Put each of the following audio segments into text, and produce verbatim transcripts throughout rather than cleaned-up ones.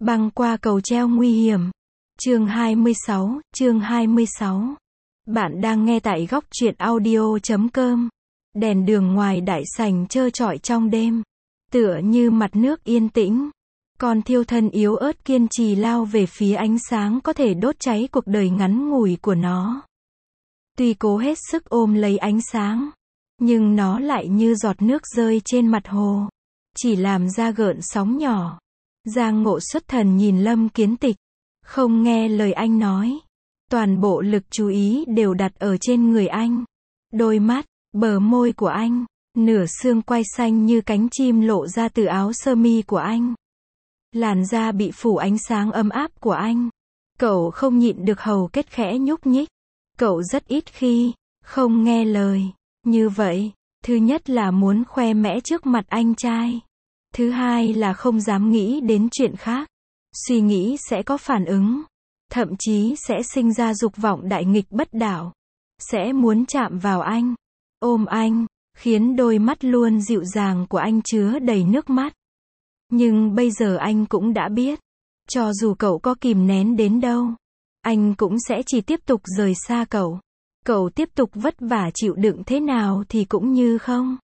Băng qua cầu treo nguy hiểm. Chương hai mươi sáu, chương hai mươi sáu. Bạn đang nghe tại góc truyện audio chấm com. Đèn đường ngoài đại sảnh trơ trọi trong đêm, tựa như mặt nước yên tĩnh. Con thiêu thân yếu ớt kiên trì lao về phía ánh sáng có thể đốt cháy cuộc đời ngắn ngủi của nó. Tuy cố hết sức ôm lấy ánh sáng, nhưng nó lại như giọt nước rơi trên mặt hồ, chỉ làm ra gợn sóng nhỏ. Giang Ngộ xuất thần nhìn Lâm Kiến Tịch, không nghe lời anh nói. Toàn bộ lực chú ý đều đặt ở trên người anh. Đôi mắt, bờ môi của anh, nửa xương quai xanh như cánh chim lộ ra từ áo sơ mi của anh. Làn da bị phủ ánh sáng ấm áp của anh. Cậu không nhịn được hầu kết khẽ nhúc nhích. Cậu rất ít khi không nghe lời như vậy. Thứ nhất là muốn khoe mẽ trước mặt anh trai. Thứ hai là không dám nghĩ đến chuyện khác. Suy nghĩ sẽ có phản ứng. Thậm chí sẽ sinh ra dục vọng đại nghịch bất đạo. Sẽ muốn chạm vào anh, ôm anh, khiến đôi mắt luôn dịu dàng của anh chứa đầy nước mắt. Nhưng bây giờ anh cũng đã biết, cho dù cậu có kìm nén đến đâu, anh cũng sẽ chỉ tiếp tục rời xa cậu. Cậu tiếp tục vất vả chịu đựng thế nào thì cũng như không.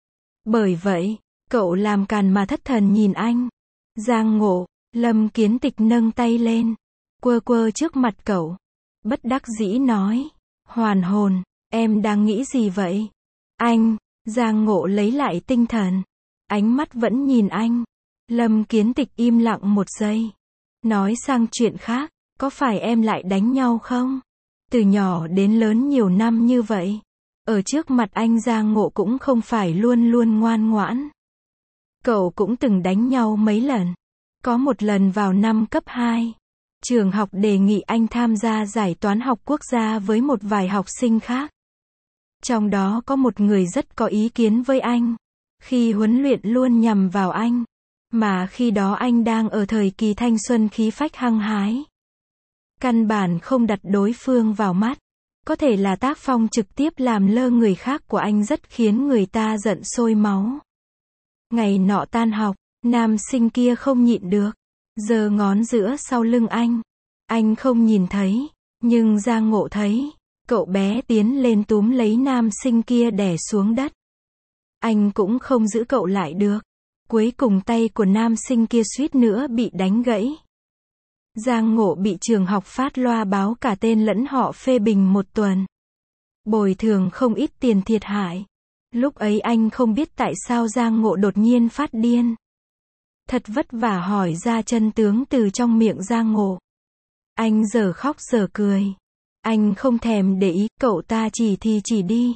Bởi vậy, cậu làm càn mà thất thần nhìn anh. Giang Ngộ, Lâm Kiến Tịch nâng tay lên, quơ quơ trước mặt cậu. Bất đắc dĩ nói, hoàn hồn, em đang nghĩ gì vậy? Anh, Giang Ngộ lấy lại tinh thần. Ánh mắt vẫn nhìn anh. Lâm Kiến Tịch im lặng một giây. Nói sang chuyện khác, có phải em lại đánh nhau không? Từ nhỏ đến lớn nhiều năm như vậy, ở trước mặt anh Giang Ngộ cũng không phải luôn luôn ngoan ngoãn. Cậu cũng từng đánh nhau mấy lần. Có một lần vào năm cấp hai, trường học đề nghị anh tham gia giải toán học quốc gia với một vài học sinh khác. Trong đó có một người rất có ý kiến với anh. Khi huấn luyện luôn nhằm vào anh. Mà khi đó anh đang ở thời kỳ thanh xuân khí phách hăng hái. Căn bản không đặt đối phương vào mắt. Có thể là tác phong trực tiếp làm lơ người khác của anh rất khiến người ta giận sôi máu. Ngày nọ tan học, nam sinh kia không nhịn được, giơ ngón giữa sau lưng anh. Anh không nhìn thấy, nhưng Giang Ngộ thấy. Cậu bé tiến lên túm lấy nam sinh kia đè xuống đất. Anh cũng không giữ cậu lại được. Cuối cùng tay của nam sinh kia suýt nữa bị đánh gãy. Giang Ngộ bị trường học phát loa báo cả tên lẫn họ phê bình một tuần. Bồi thường không ít tiền thiệt hại. Lúc ấy anh không biết tại sao Giang Ngộ đột nhiên phát điên. Thật vất vả hỏi ra chân tướng từ trong miệng Giang Ngộ. Anh giờ khóc giờ cười. Anh không thèm để ý, cậu ta chỉ thì chỉ đi.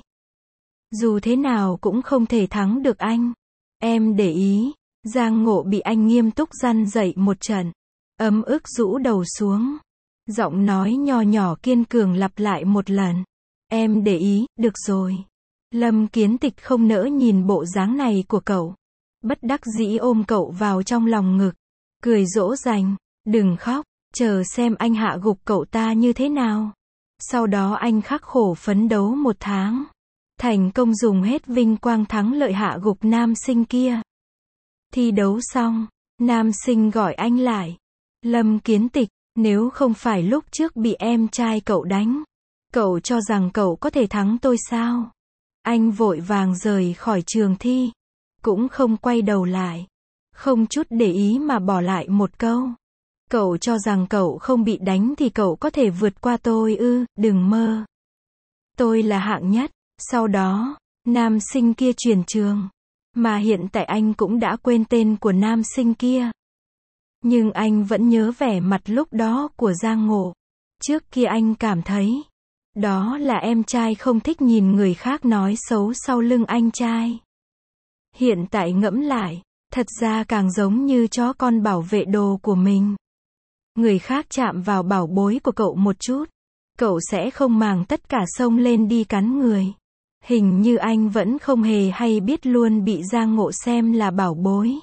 Dù thế nào cũng không thể thắng được anh. Em để ý. Giang Ngộ bị anh nghiêm túc răn dạy một trận. Ấm ức rũ đầu xuống. Giọng nói nho nhỏ kiên cường lặp lại một lần. Em để ý, được rồi. Lâm Kiến Tịch không nỡ nhìn bộ dáng này của cậu. Bất đắc dĩ ôm cậu vào trong lòng ngực. Cười dỗ dành. Đừng khóc, chờ xem anh hạ gục cậu ta như thế nào. Sau đó anh khắc khổ phấn đấu một tháng. Thành công dùng hết vinh quang thắng lợi hạ gục nam sinh kia. Thi đấu xong, nam sinh gọi anh lại. Lâm Kiến Tịch, nếu không phải lúc trước bị em trai cậu đánh, cậu cho rằng cậu có thể thắng tôi sao? Anh vội vàng rời khỏi trường thi. Cũng không quay đầu lại. Không chút để ý mà bỏ lại một câu. Cậu cho rằng cậu không bị đánh thì cậu có thể vượt qua tôi ư, đừng mơ. Tôi là hạng nhất. Sau đó, nam sinh kia chuyển trường. Mà hiện tại anh cũng đã quên tên của nam sinh kia. Nhưng anh vẫn nhớ vẻ mặt lúc đó của Giang Ngộ. Trước kia anh cảm thấy, đó là em trai không thích nhìn người khác nói xấu sau lưng anh trai. Hiện tại ngẫm lại, thật ra càng giống như chó con bảo vệ đồ của mình. Người khác chạm vào bảo bối của cậu một chút, cậu sẽ không màng tất cả xông lên đi cắn người. Hình như anh vẫn không hề hay biết luôn bị Giang Ngộ xem là bảo bối.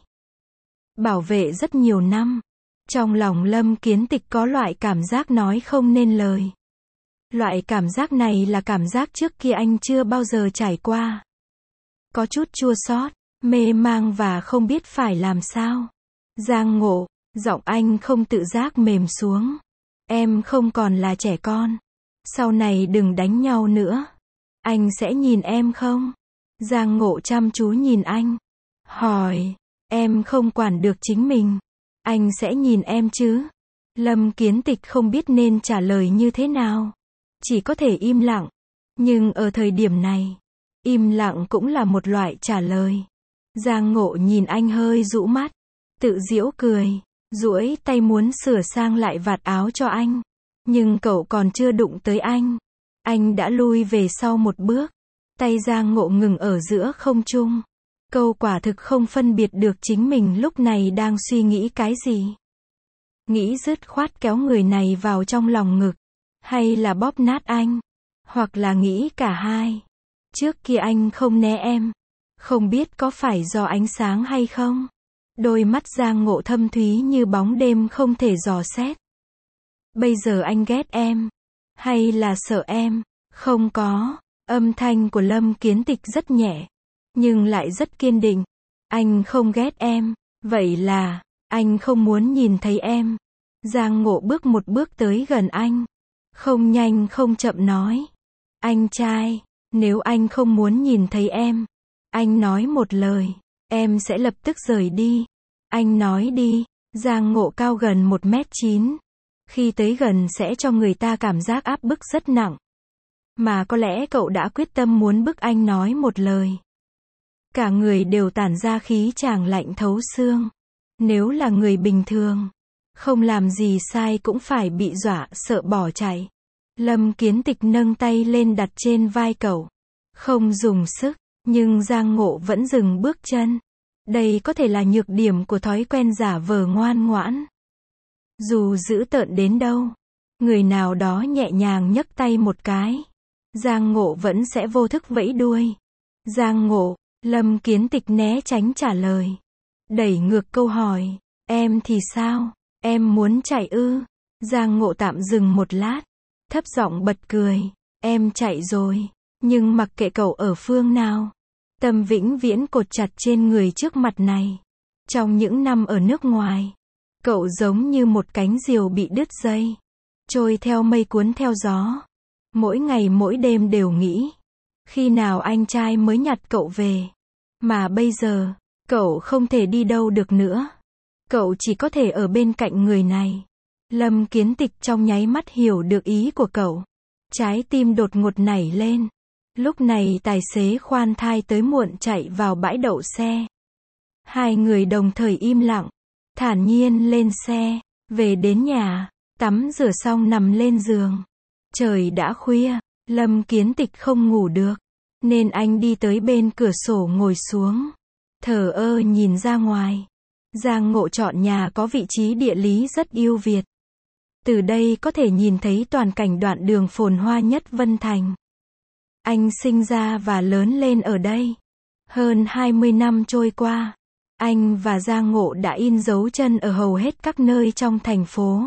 Bảo vệ rất nhiều năm. Trong lòng Lâm Kiến Tịch có loại cảm giác nói không nên lời. Loại cảm giác này là cảm giác trước kia anh chưa bao giờ trải qua. Có chút chua xót, mê mang và không biết phải làm sao. Giang Ngộ, Giọng anh không tự giác mềm xuống. Em không còn là trẻ con. Sau này đừng đánh nhau nữa. Anh sẽ nhìn em không? Giang Ngộ chăm chú nhìn anh. Hỏi. Em không quản được chính mình. Anh sẽ nhìn em chứ? Lâm Kiến Tịch không biết nên trả lời như thế nào. Chỉ có thể im lặng. Nhưng ở thời điểm này, im lặng cũng là một loại trả lời. Giang Ngộ nhìn anh hơi rũ mắt. Tự giễu cười. Duỗi tay muốn sửa sang lại vạt áo cho anh. Nhưng cậu còn chưa đụng tới anh. Anh đã lui về sau một bước. Tay Giang Ngộ ngừng ở giữa không trung. Câu quả thực không phân biệt được chính mình lúc này đang suy nghĩ cái gì. Nghĩ dứt khoát kéo người này vào trong lòng ngực. Hay là bóp nát anh. Hoặc là nghĩ cả hai. Trước kia anh không né em. Không biết có phải do ánh sáng hay không? Đôi mắt Giang Ngộ thâm thúy như bóng đêm không thể dò xét. Bây giờ anh ghét em. Hay là sợ em? Không có. Âm thanh của Lâm Kiến Tịch rất nhẹ. Nhưng lại rất kiên định. Anh không ghét em. Vậy là, anh không muốn nhìn thấy em. Giang Ngộ bước một bước tới gần anh. Không nhanh không chậm nói. Anh trai, nếu anh không muốn nhìn thấy em, anh nói một lời, em sẽ lập tức rời đi. Anh nói đi. Giang Ngộ cao gần một mét chín. Khi tới gần sẽ cho người ta cảm giác áp bức rất nặng. Mà có lẽ cậu đã quyết tâm muốn bức anh nói một lời. Cả người đều tản ra khí chàng lạnh thấu xương. Nếu là người bình thường, không làm gì sai cũng phải bị dọa sợ bỏ chạy. Lâm Kiến Tịch nâng tay lên đặt trên vai cậu. Không dùng sức, nhưng Giang Ngộ vẫn dừng bước chân. Đây có thể là nhược điểm của thói quen giả vờ ngoan ngoãn. Dù dữ tợn đến đâu, người nào đó nhẹ nhàng nhấc tay một cái, Giang Ngộ vẫn sẽ vô thức vẫy đuôi. Giang Ngộ, Lâm Kiến Tịch né tránh trả lời. Đẩy ngược câu hỏi, em thì sao? Em muốn chạy ư? Giang Ngộ tạm dừng một lát, thấp giọng bật cười. Em chạy rồi, nhưng mặc kệ cậu ở phương nào, tâm vĩnh viễn cột chặt trên người trước mặt này. Trong những năm ở nước ngoài, cậu giống như một cánh diều bị đứt dây, trôi theo mây cuốn theo gió. Mỗi ngày mỗi đêm đều nghĩ, khi nào anh trai mới nhặt cậu về. Mà bây giờ, cậu không thể đi đâu được nữa. Cậu chỉ có thể ở bên cạnh người này. Lâm Kiến Tịch trong nháy mắt hiểu được ý của cậu. Trái tim đột ngột nảy lên. Lúc này tài xế khoan thai tới muộn chạy vào bãi đậu xe. Hai người đồng thời im lặng, thản nhiên lên xe, về đến nhà, tắm rửa xong nằm lên giường. Trời đã khuya, Lâm Kiến Tịch không ngủ được, nên anh đi tới bên cửa sổ ngồi xuống, thờ ơ nhìn ra ngoài. Giang Ngộ chọn nhà có vị trí địa lý rất ưu việt. Từ đây có thể nhìn thấy toàn cảnh đoạn đường phồn hoa nhất Vân Thành. Anh sinh ra và lớn lên ở đây. Hơn hai mươi năm trôi qua, anh và Giang Ngộ đã in dấu chân ở hầu hết các nơi trong thành phố.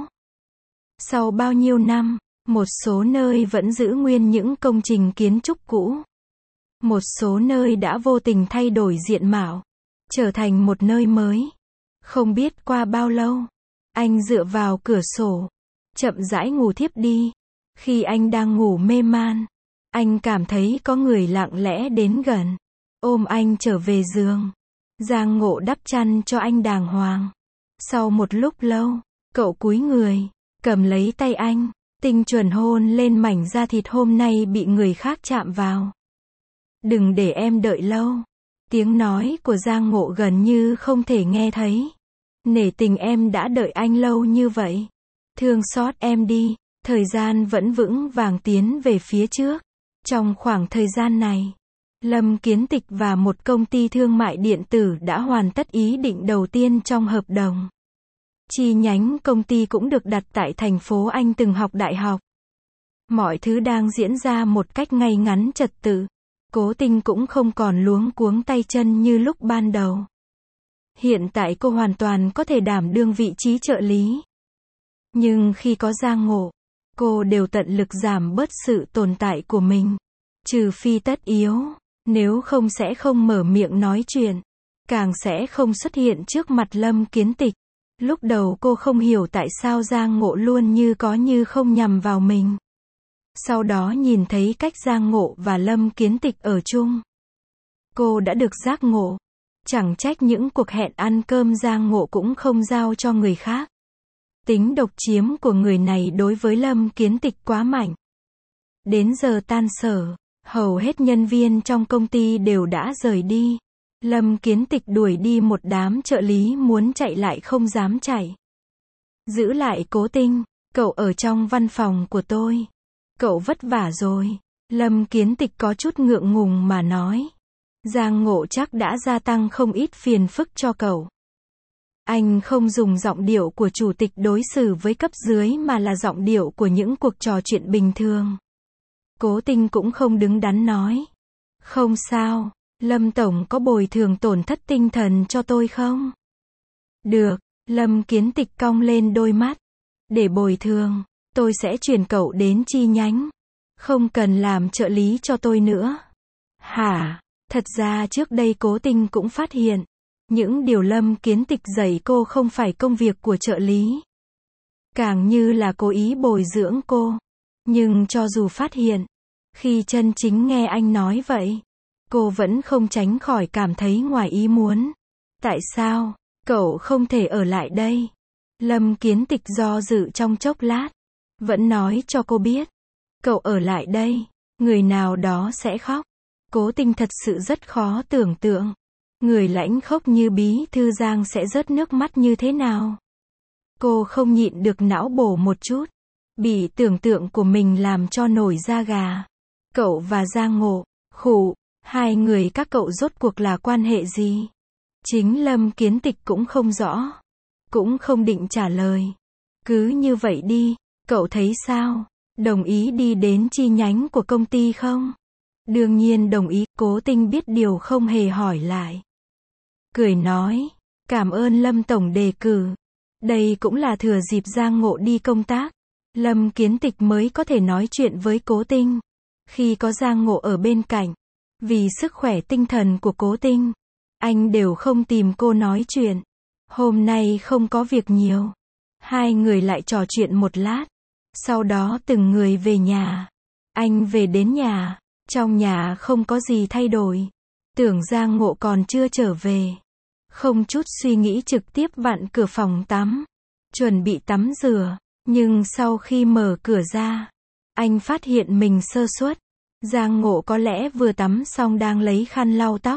Sau bao nhiêu năm, một số nơi vẫn giữ nguyên những công trình kiến trúc cũ. Một số nơi đã vô tình thay đổi diện mạo, trở thành một nơi mới. Không biết qua bao lâu, anh dựa vào cửa sổ, chậm rãi ngủ thiếp đi. Khi anh đang ngủ mê man, anh cảm thấy có người lặng lẽ đến gần, ôm anh trở về giường. Giang Ngộ đắp chăn cho anh đàng hoàng. Sau một lúc lâu, cậu cúi người, cầm lấy tay anh, tinh chuẩn hôn lên mảnh da thịt hôm nay bị người khác chạm vào. Đừng để em đợi lâu. Tiếng nói của Giang Ngộ gần như không thể nghe thấy. Nể tình em đã đợi anh lâu như vậy. Thương xót em đi. Thời gian vẫn vững vàng tiến về phía trước. Trong khoảng thời gian này, Lâm Kiến Tịch và một công ty thương mại điện tử đã hoàn tất ý định đầu tiên trong hợp đồng. Chi nhánh công ty cũng được đặt tại thành phố anh từng học đại học. Mọi thứ đang diễn ra một cách ngay ngắn trật tự. Cố Tinh cũng không còn luống cuống tay chân như lúc ban đầu. Hiện tại cô hoàn toàn có thể đảm đương vị trí trợ lý. Nhưng khi có Giang Ngộ, cô đều tận lực giảm bớt sự tồn tại của mình. Trừ phi tất yếu, nếu không sẽ không mở miệng nói chuyện, càng sẽ không xuất hiện trước mặt Lâm Kiến Tịch. Lúc đầu cô không hiểu tại sao Giang Ngộ luôn như có như không nhằm vào mình. Sau đó nhìn thấy cách Giang Ngộ và Lâm Kiến Tịch ở chung, cô đã được giác ngộ. Chẳng trách những cuộc hẹn ăn cơm Giang Ngộ cũng không giao cho người khác. Tính độc chiếm của người này đối với Lâm Kiến Tịch quá mạnh. Đến giờ tan sở, hầu hết nhân viên trong công ty đều đã rời đi. Lâm Kiến Tịch đuổi đi một đám trợ lý muốn chạy lại không dám chạy. Giữ lại Cố Tinh, cậu ở trong văn phòng của tôi. Cậu vất vả rồi. Lâm Kiến Tịch có chút ngượng ngùng mà nói. Giang Ngộ chắc đã gia tăng không ít phiền phức cho cậu. Anh không dùng giọng điệu của chủ tịch đối xử với cấp dưới mà là giọng điệu của những cuộc trò chuyện bình thường. Cố Tinh cũng không đứng đắn nói. Không sao, Lâm Tổng có bồi thường tổn thất tinh thần cho tôi không? Được, Lâm Kiến Tịch cong lên đôi mắt. Để bồi thường, tôi sẽ chuyển cậu đến chi nhánh. Không cần làm trợ lý cho tôi nữa. Hả? Thật ra trước đây Cố Tinh cũng phát hiện. Những điều Lâm Kiến Tịch dạy cô không phải công việc của trợ lý. Càng như là cố ý bồi dưỡng cô. Nhưng cho dù phát hiện, khi chân chính nghe anh nói vậy, cô vẫn không tránh khỏi cảm thấy ngoài ý muốn. Tại sao, cậu không thể ở lại đây? Lâm Kiến Tịch do dự trong chốc lát. Vẫn nói cho cô biết. Cậu ở lại đây, người nào đó sẽ khóc. Cố Tinh thật sự rất khó tưởng tượng. Người lãnh khốc như Bí Thư Giang sẽ rớt nước mắt như thế nào? Cô không nhịn được não bổ một chút. Bị tưởng tượng của mình làm cho nổi da gà. Cậu và Giang Ngộ, khụ, hai người các cậu rốt cuộc là quan hệ gì? Chính Lâm Kiến Tịch cũng không rõ. Cũng không định trả lời. Cứ như vậy đi, cậu thấy sao? Đồng ý đi đến chi nhánh của công ty không? Đương nhiên đồng ý. Cố Tinh biết điều không hề hỏi lại. Cười nói, cảm ơn Lâm Tổng đề cử. Đây cũng là thừa dịp Giang Ngộ đi công tác. Lâm Kiến Tịch mới có thể nói chuyện với Cố Tinh. Khi có Giang Ngộ ở bên cạnh, vì sức khỏe tinh thần của Cố Tinh, anh đều không tìm cô nói chuyện. Hôm nay không có việc nhiều. Hai người lại trò chuyện một lát. Sau đó từng người về nhà. Anh về đến nhà. Trong nhà không có gì thay đổi. Tưởng Giang Ngộ còn chưa trở về. Không chút suy nghĩ trực tiếp vặn cửa phòng tắm. Chuẩn bị tắm rửa. Nhưng sau khi mở cửa ra, anh phát hiện mình sơ suất. Giang Ngộ có lẽ vừa tắm xong đang lấy khăn lau tóc.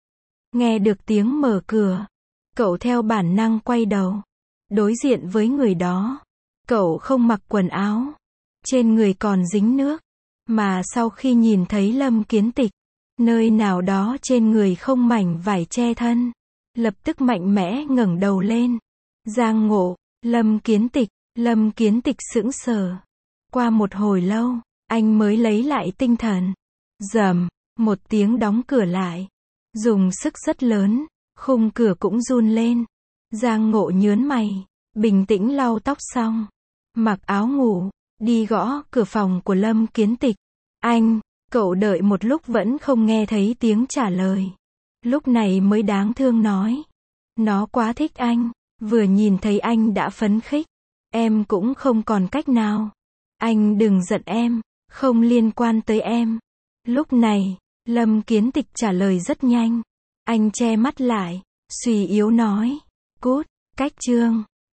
Nghe được tiếng mở cửa, cậu theo bản năng quay đầu. Đối diện với người đó, cậu không mặc quần áo. Trên người còn dính nước. Mà sau khi nhìn thấy Lâm Kiến Tịch, nơi nào đó trên người không mảnh vải che thân. Lập tức mạnh mẽ ngẩng đầu lên. Giang Ngộ, Lâm Kiến Tịch, Lâm Kiến Tịch sững sờ. Qua một hồi lâu, anh mới lấy lại tinh thần. Rầm, một tiếng đóng cửa lại. Dùng sức rất lớn, khung cửa cũng run lên. Giang Ngộ nhớn mày, bình tĩnh lau tóc xong, mặc áo ngủ, đi gõ cửa phòng của Lâm Kiến Tịch. Anh, cậu đợi một lúc vẫn không nghe thấy tiếng trả lời. Lúc này mới đáng thương nói. Nó quá thích anh, vừa nhìn thấy anh đã phấn khích. Em cũng không còn cách nào. Anh đừng giận em, không liên quan tới em. Lúc này, Lâm Kiến Tịch trả lời rất nhanh. Anh che mắt lại, suy yếu nói. Cút, cách chương.